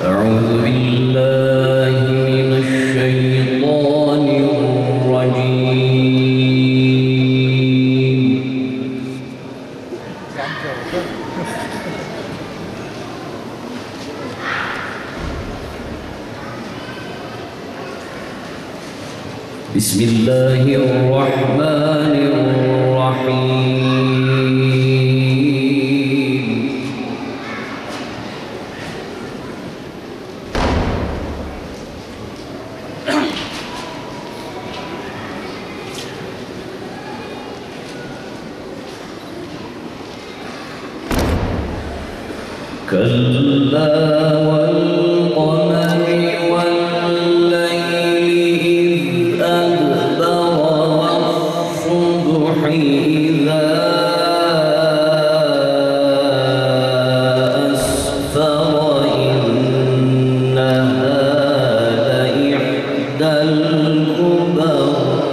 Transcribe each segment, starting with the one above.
أعوذ بالله من الشيطان الرجيم. بسم الله الرحمن الرحيم. كلا والقمر والليل إذ أدبر والصبح إذا أسفر إنها لإحدى الكبر.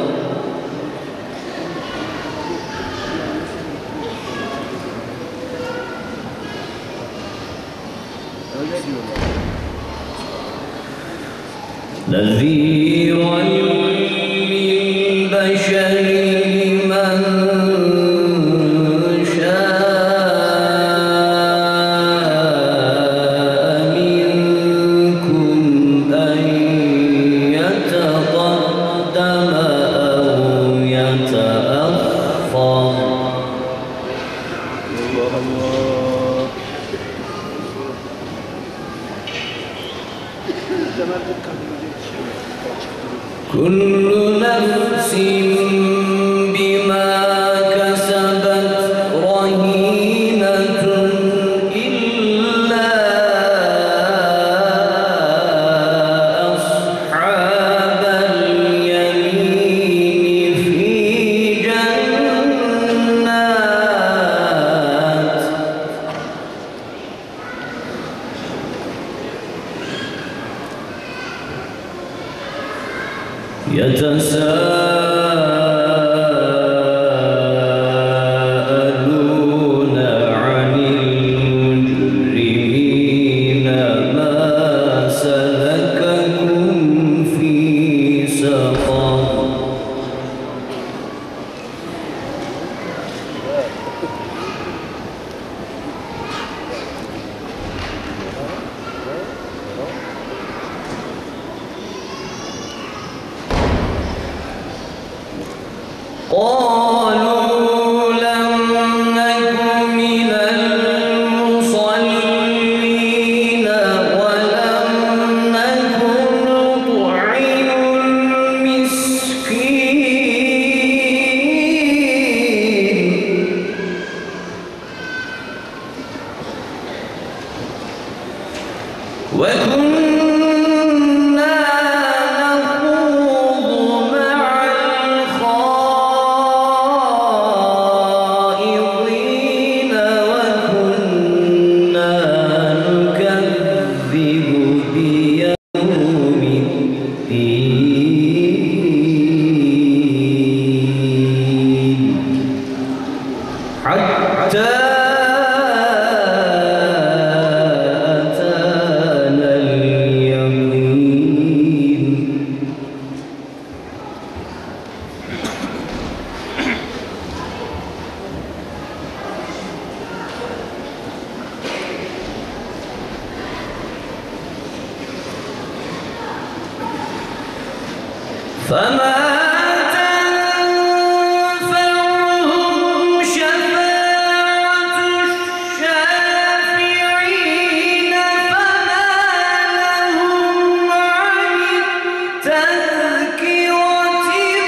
نذيرا للبشر لمن شاء منكم أن يتقدم أو يتأخر. كل نفس بما كسبت رهينة إلا أصحاب اليمين في جنات يتساءلون عن المجرمين ما سلككم في سقر. قالوا لم نك من المصلين ولم نك نطعم المسكين وكنا نخوض مع الخائضين وكنا نكذب بيوم الدين حتى فما تنفعهم شفاعة الشافعين فما لهم عن التذكرة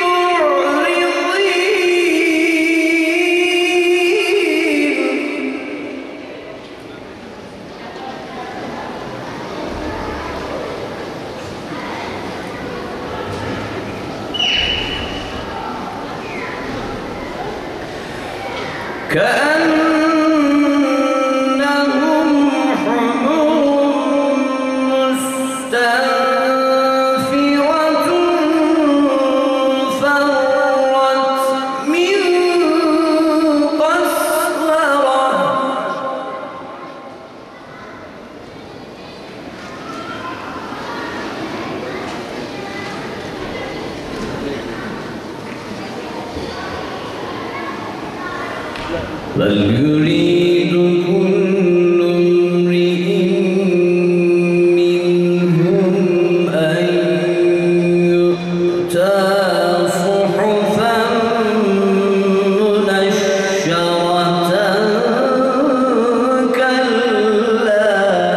كأنهم حمر مستنفرة فرت من قسورة بل يريد كل امرئ منهم أن يؤتى صحفا منشرة كلا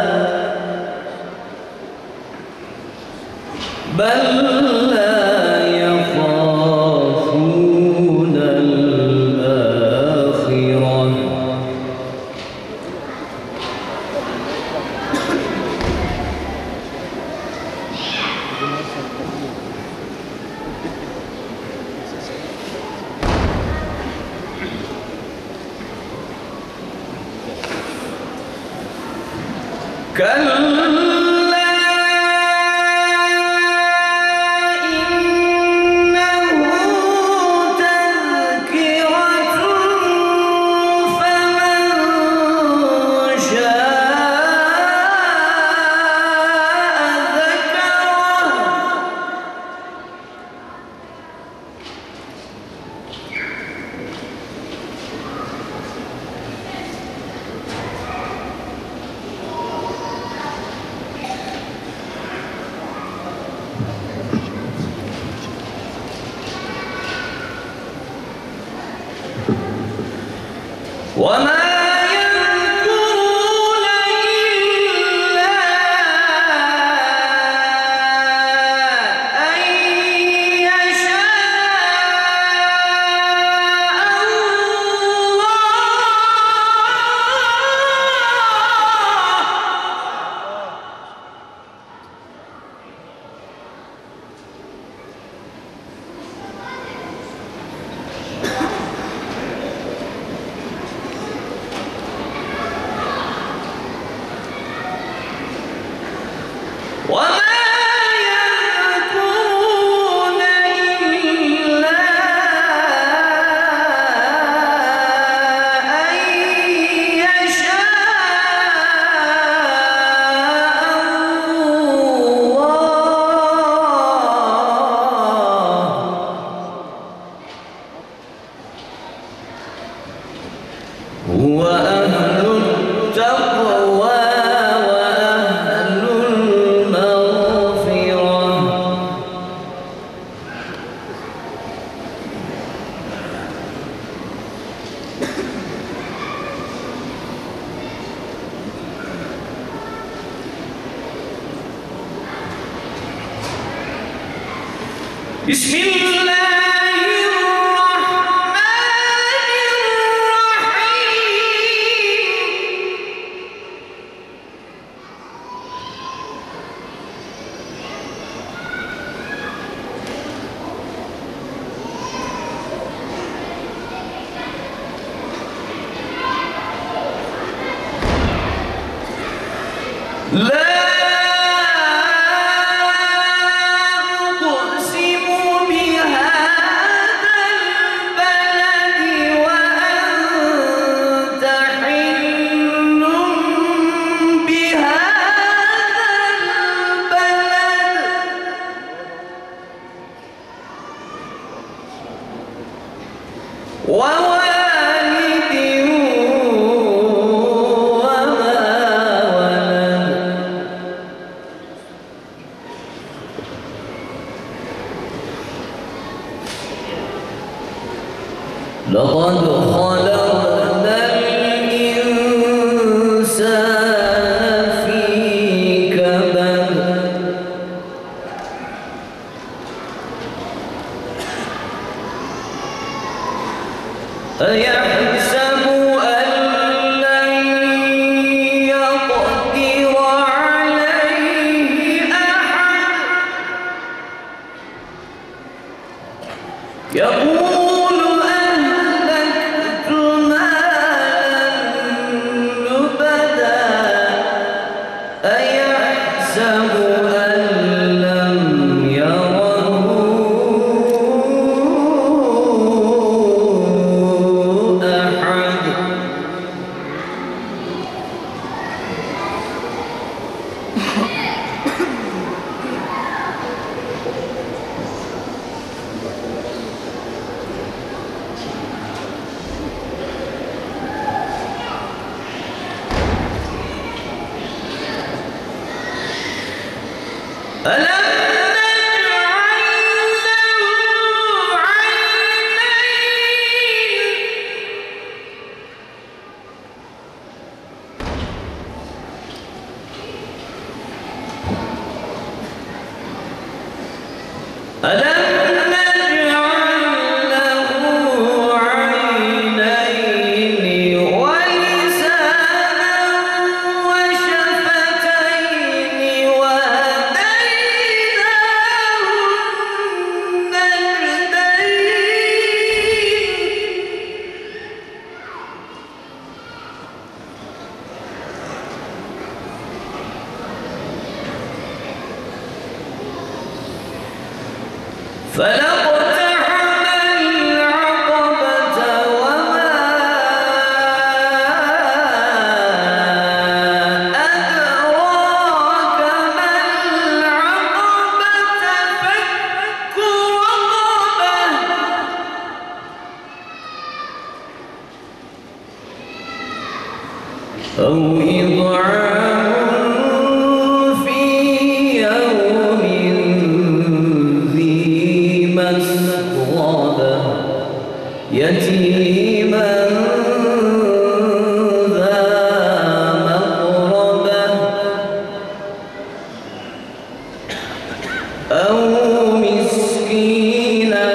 بل لا يخافون الآخرة كلا إنه تذكرة فمن شاء ذكره وما يذكرون إلا أن يشاء وما يذكرون إلا أن يشاء الله هو أهل التقوى وأهل المغفرة بسم الله الرحمن الرحيم لا أقسم بهذا البلد وأنت حل بهذا البلد ووالد وما ولد لقد خلقنا الإنسان في كبد أيحسب أن لن يقدر عليه أحد يقول أهلكت مالا لبدا أيحسب أن لم يره أحد أو إطعام في يوم ذي مسغبة يتيما ذا مقربة أو مسكينا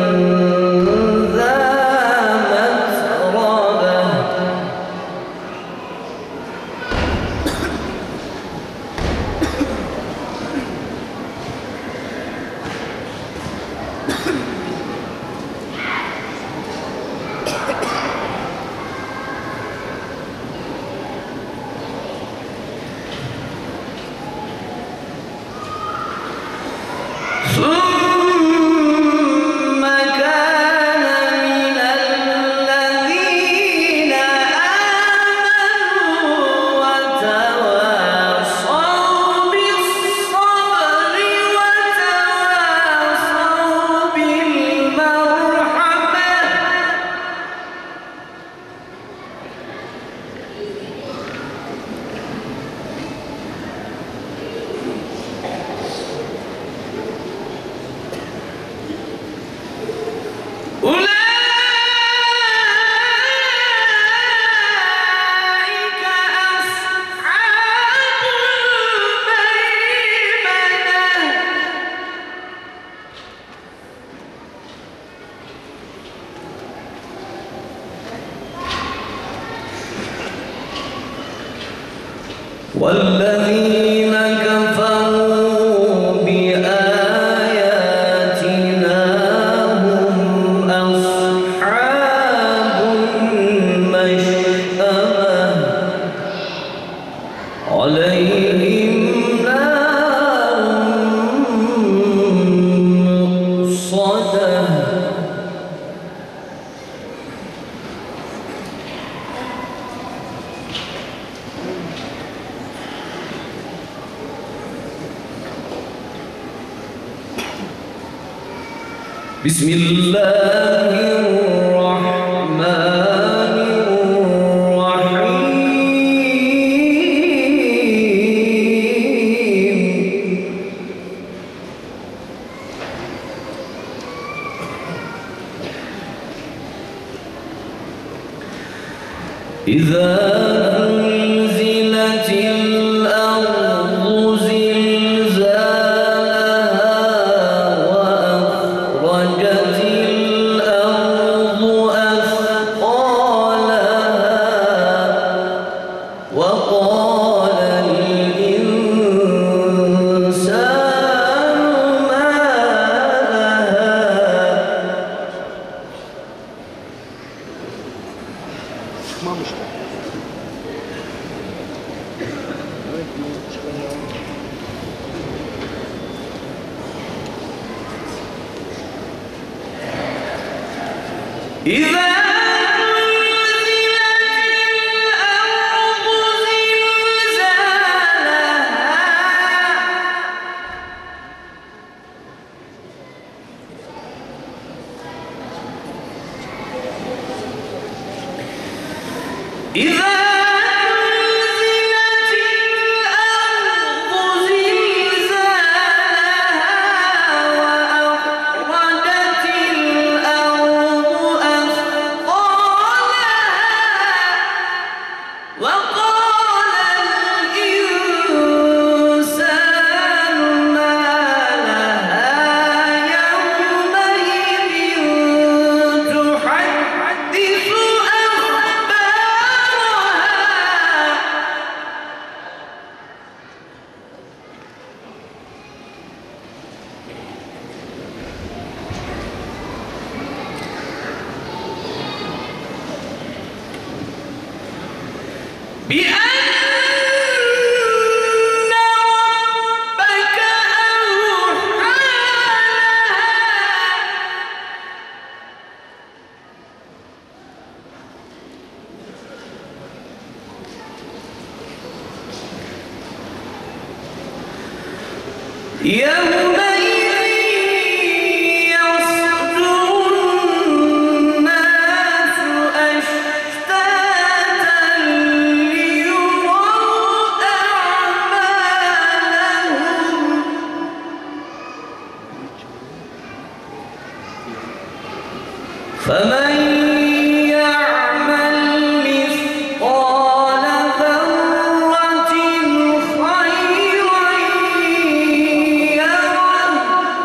ذا متربة ثم كان من الذين آمنوا وتواصوا بالصبر وتواصوا بالمرحمة أولئك أصحاب الميمنة والذين كفروا بآياتنا هم أصحاب المشأمة عليهم نار مؤصدة بسم الله الرحمن الرحيم إذا زلزلت الأرض زلزالها وأخرجت الأرض أثقالها وقال الإنسان ما لها ما مشكلة. إذا زلزلت الأرض زلزالها يومئذ يصدر الناس أشتاتا ليروا أعمالهم فمن يعمل مثقال ذرة خيرا يره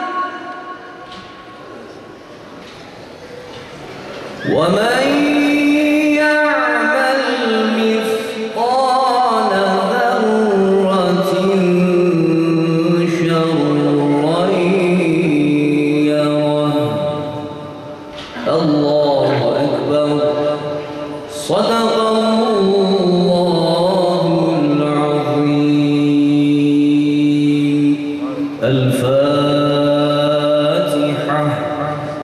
ومن يعمل مثقال ذرة شرا يره. الله أكبر. صدق الله.